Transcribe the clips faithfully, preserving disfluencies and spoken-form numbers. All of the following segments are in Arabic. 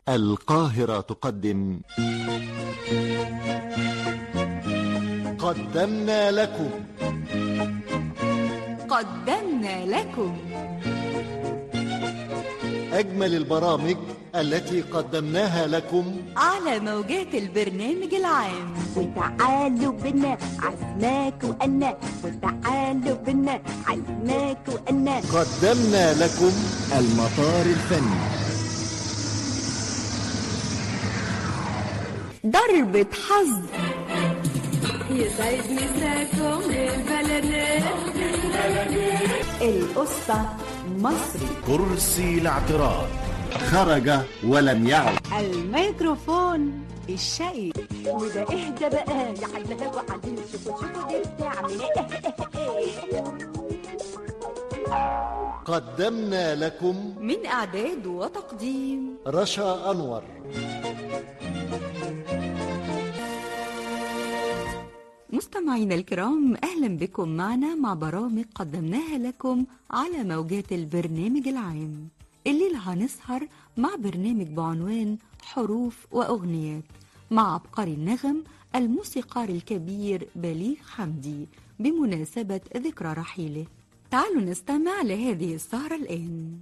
القاهرة تقدم قدمنا لكم قدمنا لكم أجمل البرامج التي قدمناها لكم على موجات البرنامج العام. وتعالوا بنا عزماك وأنا وتعالوا بنا عزماك وأنا قدمنا لكم المطار الفني. ضربة حظ يسعد مساكم البلدات القصة مصري. كرسي الاعتراض خرج ولم يعد. الميكروفون الشقي. وده اهدى بقى يا حلها وعلي شوفوا شوفوا دي بتعمل ايه. قدمنا لكم من إعداد وتقديم رشا أنور. مستمعينا الكرام، أهلا بكم معنا مع برامج قدمناها لكم على موجات البرنامج العام. الليلة هنسهر مع برنامج بعنوان حروف وأغنيات مع عبقري النغم الموسيقار الكبير بليغ حمدي بمناسبة ذكرى رحيله. تعالوا نستمع لهذه السهرة الآن.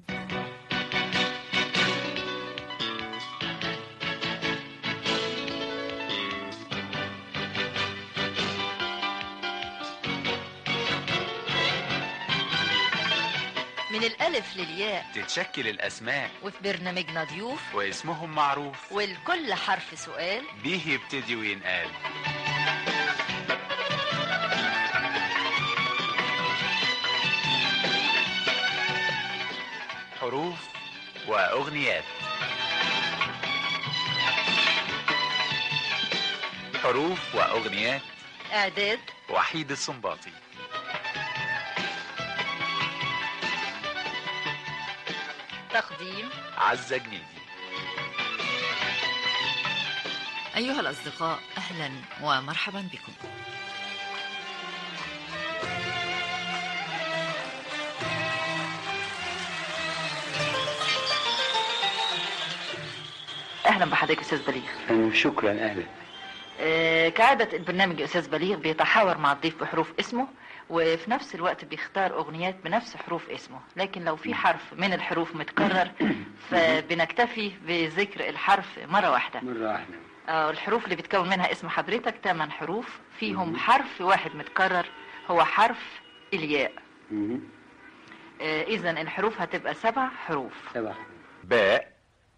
من الألف للياء تتشكل الأسماء، وفي برنامجنا ضيوف واسمهم معروف، والكل حرف سؤال بيه يبتدي وينقال. حروف وأغنيات. حروف وأغنيات، إعداد وحيد الصنباطي. تقديم عزة جنيدي. أيها الأصدقاء، أهلا ومرحبا بكم. أهلا بحضرتك أستاذ بليغ. شكرا. أهلا. آه كعادة البرنامج أستاذ بليغ بيتحاور مع الضيف بحروف اسمه، وفي نفس الوقت بيختار أغنيات بنفس حروف اسمه، لكن لو في حرف من الحروف متكرر فبنكتفي بذكر الحرف مرة واحدة. مرة واحدة. آه الحروف اللي بتكون منها اسم حضرتك ثمان حروف، فيهم حرف واحد متكرر هو حرف الياء. آه إذا الحروف هتبقى سبع حروف. سبع. باء.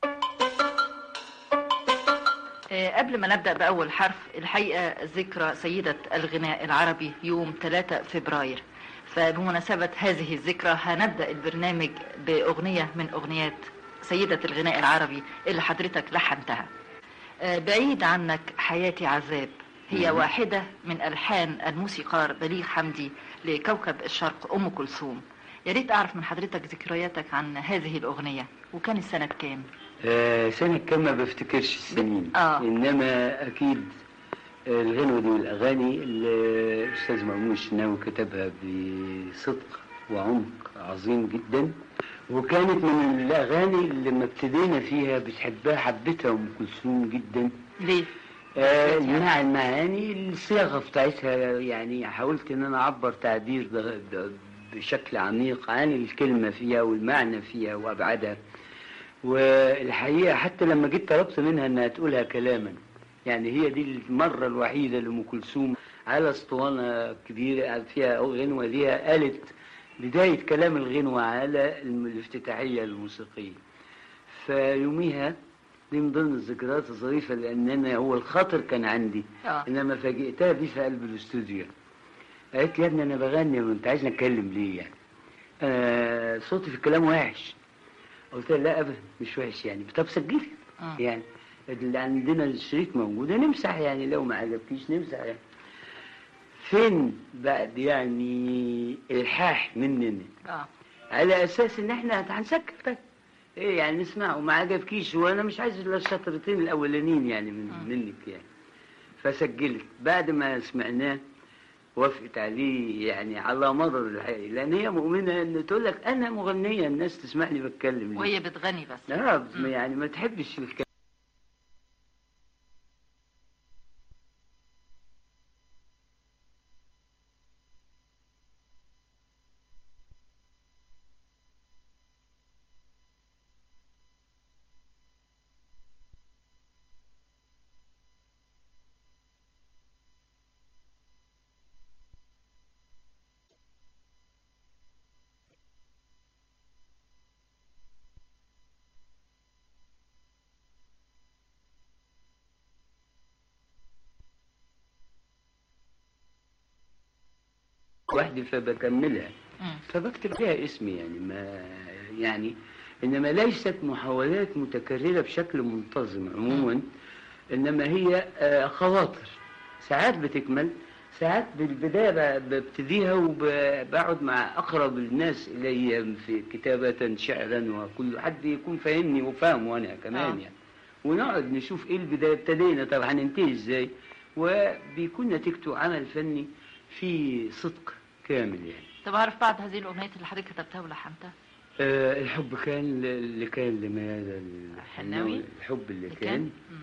قبل ما نبدأ بأول حرف، الحقيقة ذكرى سيدة الغناء العربي يوم ثلاثة فبراير، فبمناسبة هذه الذكرى هنبدأ البرنامج بأغنية من أغنيات سيدة الغناء العربي اللي حضرتك لحنتها. بعيد عنك حياتي عذاب هي واحدة من ألحان الموسيقار بليغ حمدي لكوكب الشرق أم كلثوم. يا ريت أعرف من حضرتك ذكرياتك عن هذه الأغنية، وكان السنة كام؟ آه سنة كام ما بفتكرش السنين. آه. إنما أكيد الغنوة دي والأغاني اللي الأستاذ مأمون الشناوي كتبها بصدق وعمق عظيم جدا، وكانت من الأغاني اللي لما ابتدينا فيها بتحبها حبتها أم كلثوم جدا. ليه؟ آه مع المعاني الصياغة بتاعتها، يعني حاولت إن أنا أعبر تعبير ده ده بشكل عميق عن الكلمة فيها والمعنى فيها وأبعادها. والحقيقة حتى لما جيت طلبت منها انها تقولها كلاما، يعني هي دي المرة الوحيدة لأم كلثوم على اسطوانة كبيرة فيها غنوة ليها قالت بداية كلام الغنوة على الافتتاحية الموسيقية. فيوميها دي من ضمن الذكريات الظريفة، لأن أنا هو الخاطر كان عندي آه. إنما فاجئتها بيه في قلب الاستوديو. قالت لي يا ابني أنا بغني وأنت عايزني أتكلم ليه يعني؟ آه صوتي في الكلام وحش. قلت لها لا ابدا مش وحش يعني، طب سجلي. آه. يعني اللي عندنا الشريط موجوده نمسح، يعني لو ما عجبكيش نمسح يعني. فين بعد يعني الحاح مننا اه على اساس ان احنا هنسكت بس ايه يعني نسمع، وما عجبكيش وانا مش عايز الا الشطرتين الاولانيين يعني من آه. منك يعني. فسجلت بعد ما سمعناه وافقت عليه يعني على مدار الحقيقة، لأن هي مؤمنة إن تقول لك أنا مغنية الناس تسمعني بتكلم ليه. وهي بتغني بس. اه يعني ما تحبش الكلام يعني وحدي فبكملها، مم. فبكتب فيها اسمي يعني ما يعني، إنما ليست محاولات متكررة بشكل منتظم عموما، إنما هي آه، خواطر ساعات بتكمل، ساعات بالبداية ب- ببتديها وبقعد مع أقرب الناس إلي في كتابة شعرا، وكل حد يكون فاهمني وفاهم وأنا كمان آه. يعني، ونقعد نشوف إيه البداية ابتدينا طب هننتهي إزاي، وبيكون نتيجته عمل فني في صدق كامل يعني. طب أعرف بعض هذه الأغنيات اللي حضرتك كتبتها ولحنتها؟ آه الحب كان اللي كان لماذا حناوي؟ الحب اللي اللي كان, كان؟ مم.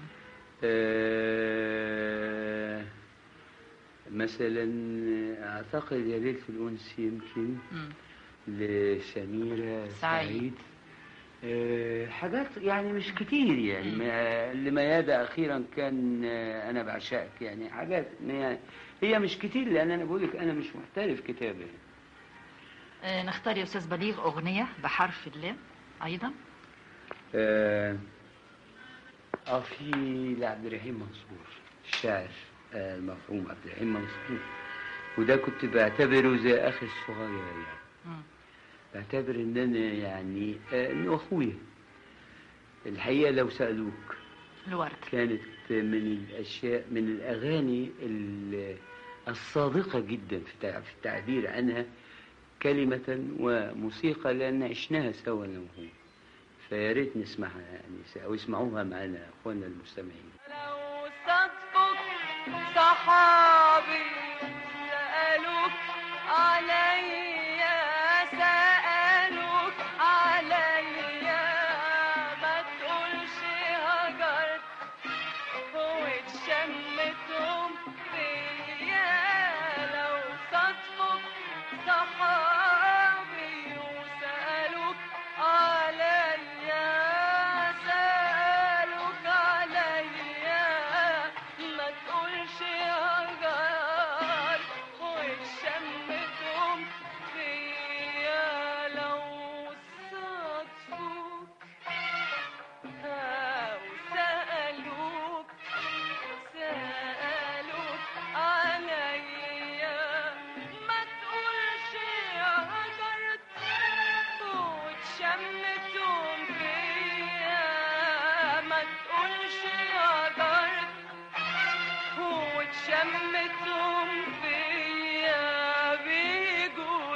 آه مثلا اعتقد يا ليلة الانس يمكن مم. لسميرة سعيد. سعيد. آه حاجات يعني مش كتير يعني، ما لميادة اخيرا كان آه انا بعشقك، يعني حاجات يعني هي مش كتير، لان انا بقولك انا مش محترف كتابة. آه، نختار يا أستاذ بليغ أغنية بحرف اللام أيضا. آه آه في لعبد الرحيم منصور الشاعر آه المرحوم عبد الرحيم منصور، وده كنت بعتبره زي أخي الصغير يعني. مم. بعتبر إن أنا يعني آه إنه أخويا. الحقيقة لو سألوك الورد. كانت من الأشياء من الأغاني ال- الصادقة جدا في تع- في التعبير عنها كلمة وموسيقى، لأن عشناها سوا أنا وهو، فيا ريت نسمعها يعني أو يسمعوها معنا أخواننا المستمعين. لو صدفك صحابي سألوك عليا، سألوك عليا، ما تقولش هجرت واتشمتهم فيا. لو صدفك صحابي وسألوك عليا، سألوك عليا، ما تقولش هجر واتشمتهم فيا. لو صدفوك وسألوك، سألوك عليا، ما تقولش هجرت واتشمتهم فيا. ما تقولش هجرت واتشمتهم فيا. بيجوا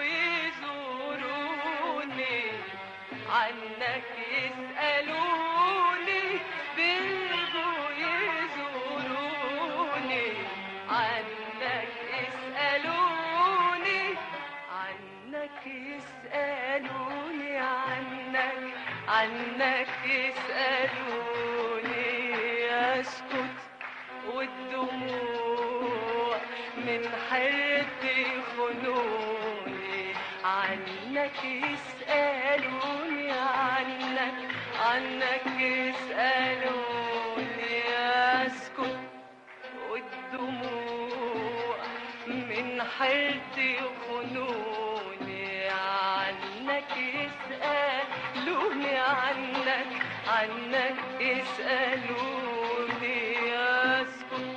يزوروني عنك يسألوني، بيجوا يزوروني عنك يسألوني، عنك يسألوني، عنك عنك يسألوني. أسكت والدموع من حيرتي خنوني، عنك يسألوني، عنك عنك يسألوني. أسكت والدموع من حيرتي خنوني، عنك يسألوني، عنك عنك يسألوني. أسكت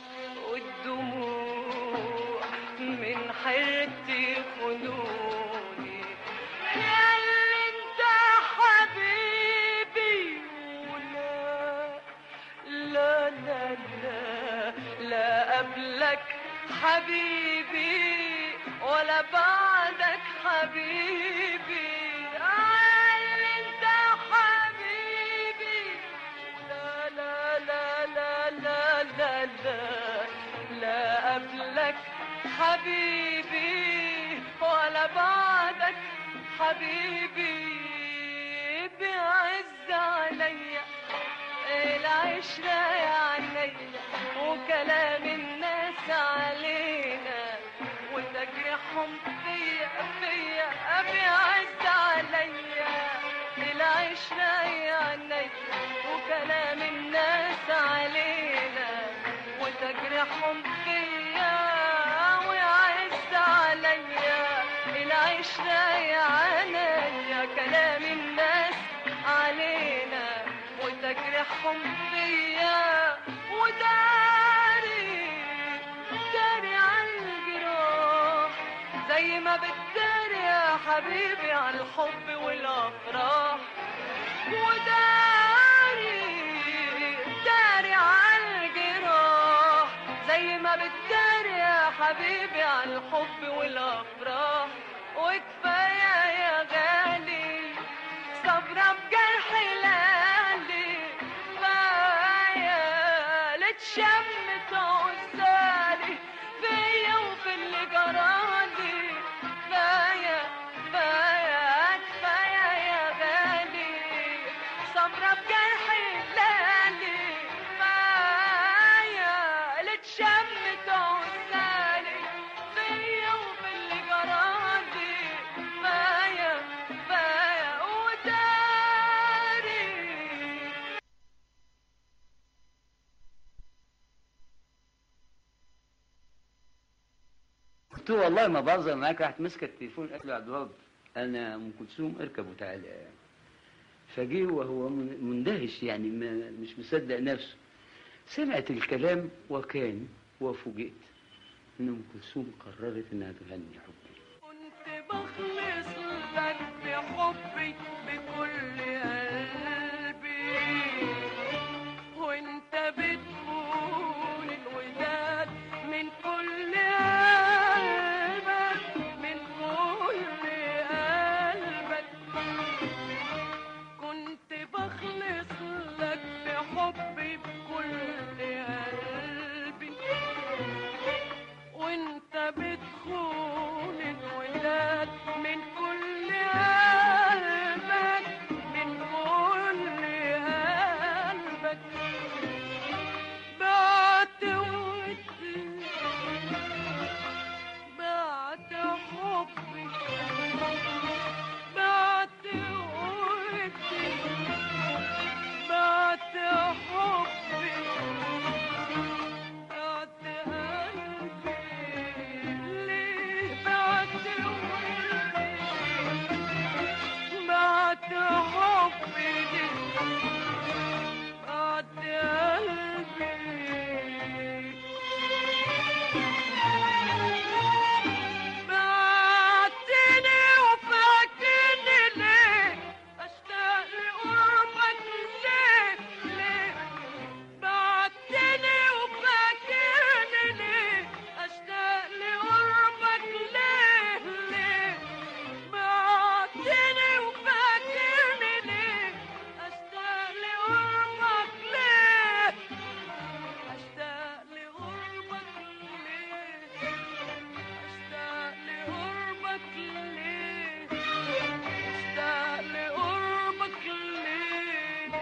والدموع من حيرتي خنوني. يا اللي انت حبيبي، ولا لا لا لا لا قبلك حبيبي ولا بعدك حبيبي. اللي انت حبيبي، لا لا لا لا لا لا لا لا قبلك حبيبي ولا بعدك حبيبي. بيعز عليا العشرة يا عينيا وكلام الناس علينا وتجريحهم فيا فيا. بيعز عليا العشرة يا عينيا وكلام الناس علينا وتجريحهم فيا. ويعز عليا العشرة يا عينيا كلام الناس علينا وتجريحهم فيا. وداري داري عالجراح زي حبيبي على الحب والافراح، وداري داري على الجراح زي ما بتداري يا حبيبي على الحب والافراح. وكفايه يا غالي صبرة بجرح لالي، كفايه لتشمت عزالي فيا وفي اللي جرالي. كفايه كفايه كفايه يا غالي صبرة بجرح لالي، كفايه لتشمت عزالي فيا وفي اللي جرالي. كفايه كفايه وداري. قلت له والله ما بهزر معاك. راحت ماسكه التليفون قالت له يا عبد الوهاب انا ام كلثوم اركب وتعالى. فجه وهو مندهش يعني ما مش مصدق نفسه. سمعت الكلام وكان وفوجئت ان ام كلثوم قررت انها تغني حبي. كنت بخلص لك بحبي بكل قلبي، وانت بتكون الوداد من كل قلبك من كل قلبك. كنت بخلص لك بحبي بكل قلبي، وانت بتخون الوداد من كل قلبك من كل قلبك. بعت ودي بعت حبي بعت ودي بعت حبي بعت قلبي. ليه بعت ودي بعت حبي بعت قلبي. بعتني وفاكرني ليه اشتاق لقربك ليه ليه. بعتني وفاكرني ليه اشتاق لقربك ليه ليه. بعتني وفاكرني ليه اشتاق لقربك ليه اشتاق لقربك ليه اشتاق لقربك ليه اشتاق لقربك ليه.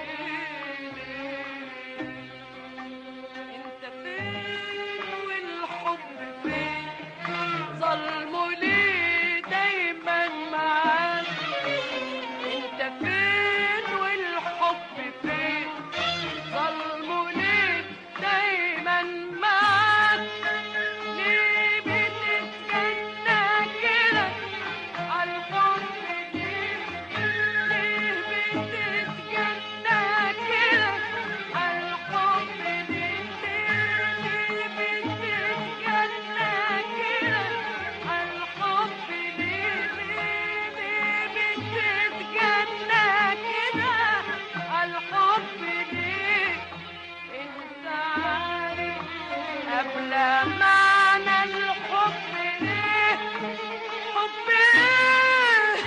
انت فين والحب فين ظلمه ليه دايما معاك. انت فين والحب فين ظلمه ليه دايما معاك. ليه بتتجنى كده عالحب ليه ليه بتتجنى كده عالحب ليه ليه بتتجنى كده عالحب ليه ليه ليه بتتجنى كده عالحب ليه. انت عارف قبل معنى الحب ايه حب ايه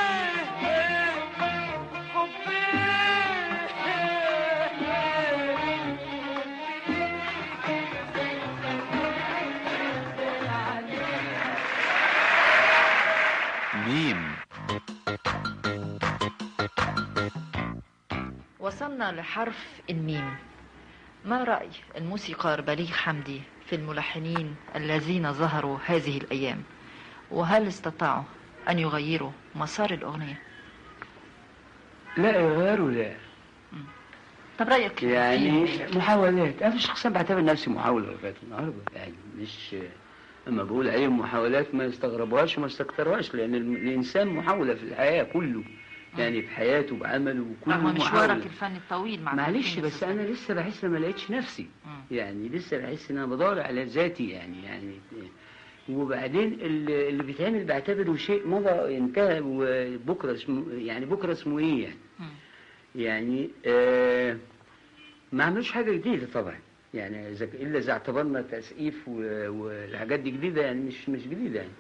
حب ميم. وصلنا لحرف الميم. ما رأي الموسيقار بليغ حمدي في الملحنين الذين ظهروا هذه الأيام؟ وهل استطاعوا أن يغيروا مسار الأغنية؟ لا يغيروا لا. طب رأيك يعني فيه؟ محاولات. أنا شخصيا بعتبر نفسي محاولة لغاية النهارده يعني مش أما بقول أي محاولات ما يستغربوهاش وما يستكتروهاش لأن الإنسان محاولة في الحياة كله يعني في حياته بعمله وكله رغم محاولة. مشوارك الفني الطويل مع معلش تلحين بس أنا لسه بحس ما لقيتش نفسي مم. يعني لسه بحس إن أنا بدور على ذاتي يعني يعني وبعدين اللي اللي بيتعمل بعتبره شيء مضى انتهى، وبكره اسمه يعني بكره اسمه ايه يعني يعني آه ما عملوش حاجه جديده طبعا يعني، اذا الا اذا اعتبرنا تسقيف والحاجات دي جديده يعني، مش مش جديده يعني.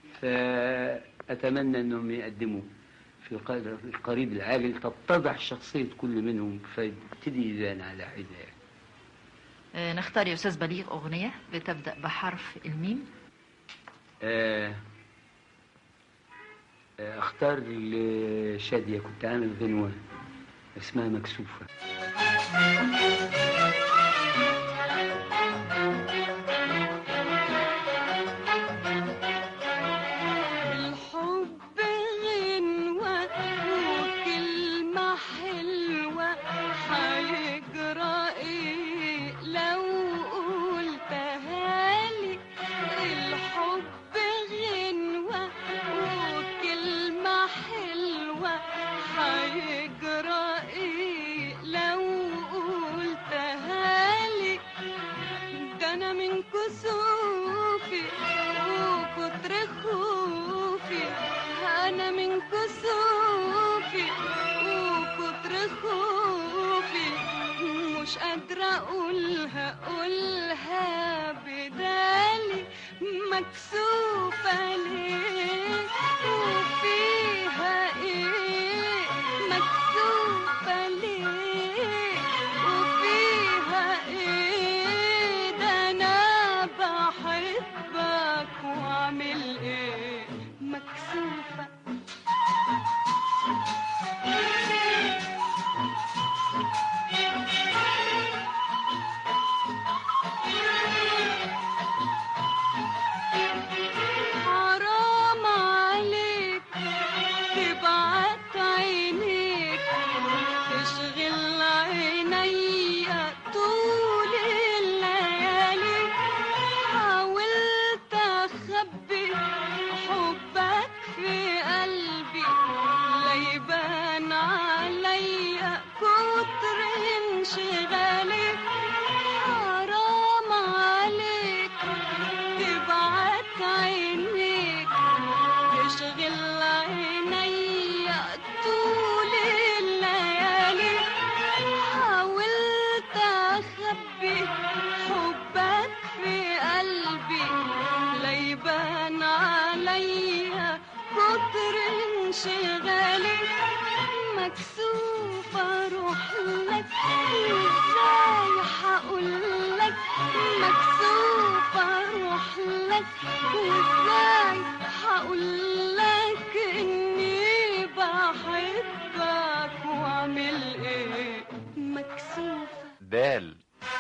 فاتمنى انهم يقدموا في القريب العاجل تتضح شخصيه كل منهم فيبتدي يبان على حده يعني. آه نختار يا استاذ بليغ اغنيه بتبدا بحرف الميم. آه آه اختار لشادية، كنت عامل غنوة اسمها مكسوفة. الحب غنوة وكلمة حلوة، حيجرى ايه لو قلتها لي؟ الحب غنوة وكلمة حلوة، حيجرى ايه لو قلتها لي؟ ده انا من كسوفي وكتر خوفي، انا من كسوفي وكتر خوفي، مش قادرة اقولها اقولها بدالي. مكسوفة ليه وفيها ايه؟ مكسوفة ليه وفيها ايه؟ ده انا بحبك واعمل ايه؟ مكسوفة. حرام عليك تبعت عينيك، تشغل عينيا طول الليالي. حاولت اخبي حبك في قلبي، لا يبان عليا كتر انشغالي. حرام عليك تبعت عينيك، تشغل عينيا طول الليالي. حاولت اخبي حبك في قلبي، لا يبان عليا كتر انشغالي. مكسوفة اروح لك ازاي هقول لك؟ مكسوفة اروح لك وازاي هقول لك اني بحبك واعمل ايه؟ مكسوفة. دال.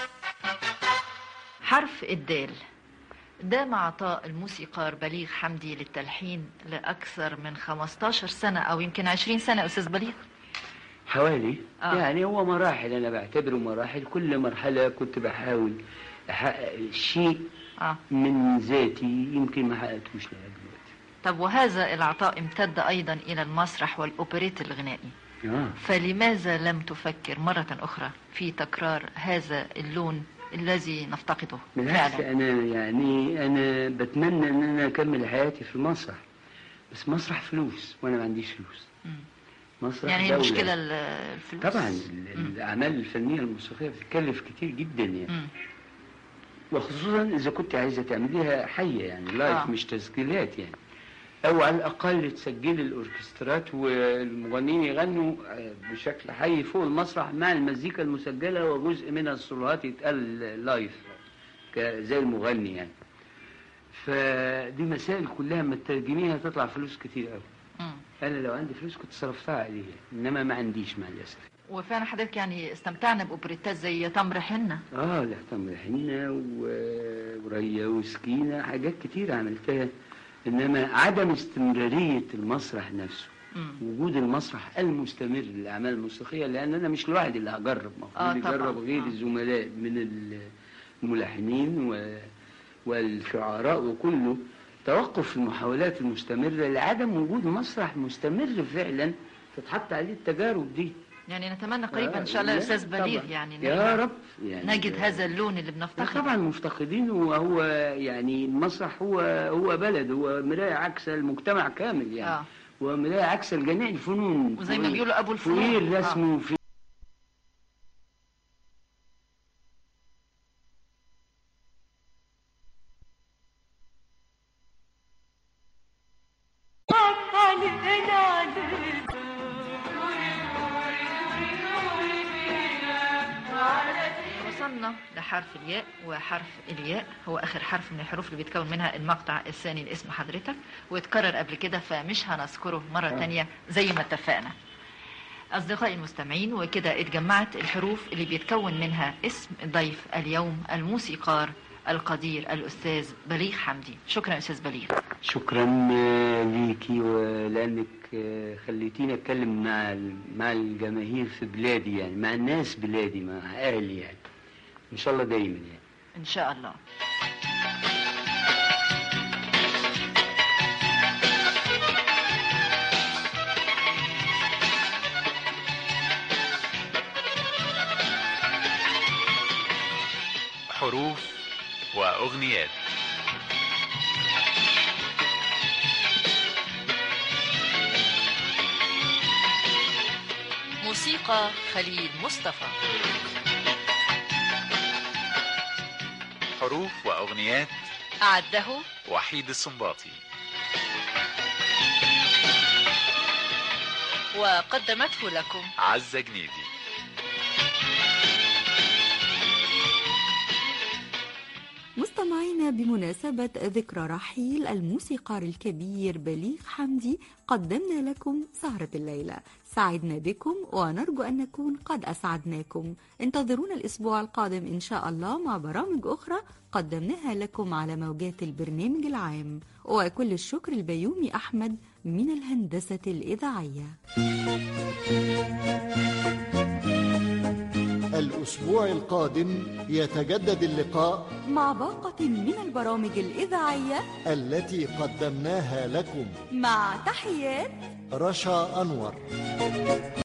حرف الدال ده مع عطاء الموسيقار بليغ حمدي للتلحين لأكثر من خمستاشر سنة أو يمكن عشرين سنة. أستاذ بليغ حوالي آه. يعني هو مراحل، أنا بعتبره مراحل، كل مرحلة كنت بحاول أحقق شيء آه. من ذاتي يمكن ما حققتوش لغاية دلوقتي. طب وهذا العطاء امتد أيضا إلى المسرح والأوبريت الغنائي. آه. فلماذا لم تفكر مرة أخرى في تكرار هذا اللون الذي نفتقده بالعكس فعلا؟ أنا يعني أنا بتمنى أن أنا أكمل حياتي في المسرح، بس مسرح فلوس وأنا ما عنديش فلوس. مم. مسرح يعني هي دولة. المشكلة الفلوس طبعا ال- مم. الأعمال الفنية الموسيقية بتتكلف كتير جدا يعني، مم. وخصوصا إذا كنت عايزة تعمليها حية يعني لايف آه. مش تسجيلات يعني، أو على الأقل تسجلي الأوركسترات والمغنيين يغنوا بشكل حي فوق المسرح مع المزيكا المسجلة، وجزء من الصلوات يتقال لايف زي المغني يعني. فدي مسائل كلها ما تترجميها تطلع فلوس كتير قوي. مم. أنا لو عندي فلوس كنت صرفتها عليها، إنما ما عنديش مع الأسف. وفعلا حضرتك يعني استمتعنا بأوبريتات زي تمر حنة. آه لا تمر حنة و- وريا وسكينة، حاجات كتير عملتها، إنما عدم استمرارية المسرح نفسه، مم. وجود المسرح المستمر للأعمال الموسيقية، لأن أنا مش لوحدي اللي هجرب، آه المفروض طبعاً. يجرب غير آه. الزملاء من الملحنين و... والشعراء وكله. توقف المحاولات المستمرة لعدم وجود مسرح مستمر فعلا تتحط عليه التجارب دي. يعني نتمنى قريبا ان شاء الله لا، الاستاذ بليغ طبعاً. يعني يا نرجع رب يعني نجد هذا اللون اللي لا بنفتقده. طبعا مفتقدين. وهو يعني المسرح هو هو بلد، هو مراية عكس المجتمع كامل يعني. اه ومراية عكس الجميع الفنون، وزي ما بيقولوا ابو الفنون. في الرسم آه. وفي وصلنا لحرف الياء، وحرف الياء هو آخر حرف من الحروف اللي بيتكون منها المقطع الثاني لاسم حضرتك، واتكرر قبل كده فمش هنذكره مرة تانية زي ما اتفقنا. أصدقائي المستمعين، وكده اتجمعت الحروف اللي بيتكون منها اسم ضيف اليوم الموسيقار القدير الأستاذ بليغ حمدي. شكرا أستاذ بليغ. شكرا ليكي، ولانك خليتيني اتكلم مع مع الجماهير في بلادي، يعني مع الناس بلادي، مع اهلي يعني. ان شاء الله دايما يعني. إن شاء الله. حروف وأغنيات. موسيقى خليل مصطفى. حروف وأغنيات أعده وحيد السنباطي، وقدمته لكم عزة جنيدي. مستمعينا، بمناسبة ذكرى رحيل الموسيقار الكبير بليغ حمدي قدمنا لكم سهرة الليلة. سعدنا بكم ونرجو أن نكون قد أسعدناكم. انتظرونا الأسبوع القادم إن شاء الله مع برامج أخرى قدمناها لكم على موجات البرنامج العام. وكل الشكر البيومي أحمد من الهندسة الإذاعية. الأسبوع القادم يتجدد اللقاء مع باقة من البرامج الإذاعية التي قدمناها لكم، مع تحيات رشا أنور.